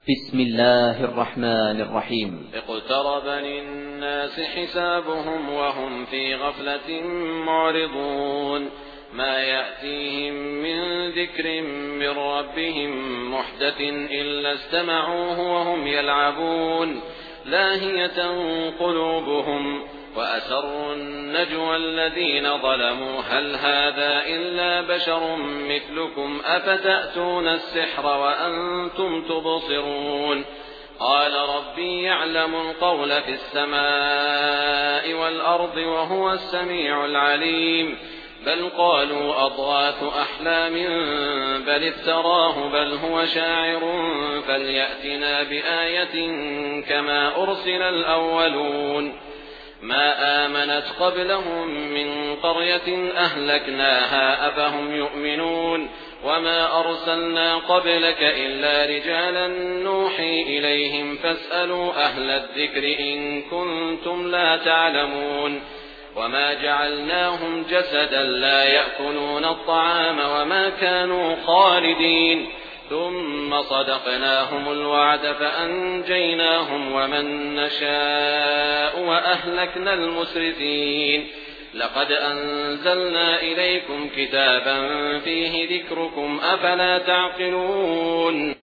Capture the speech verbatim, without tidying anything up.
بسم الله الرحمن الرحيم. اقترب للناس حسابهم وهم في غفلة معرضون ما يأتيهم من ذكر من ربهم محدث إلا استمعوه وهم يلعبون لاهية قلوبهم وأسروا النجوى الذين ظلموا هل هذا إلا بشر مثلكم أفتأتون السحر وأنتم تبصرون قال ربي يعلم القول في السماء والأرض وهو السميع العليم بل قالوا أضغاث أحلام بل افتراه بل هو شاعر فليأتنا بآية كما أرسل الأولون ما آمنت قبلهم من قرية أهلكناها أفهم يؤمنون وما أرسلنا قبلك إلا رجالا نوحي إليهم فاسألوا أهل الذكر إن كنتم لا تعلمون وما جعلناهم جسدا لا يأكلون الطعام وما كانوا خالدين ثم صدقناهم الوعد فأنجيناهم ومن نشاء وأهلكنا المسرفين لقد أنزلنا إليكم كتابا فيه ذكركم أفلا تعقلون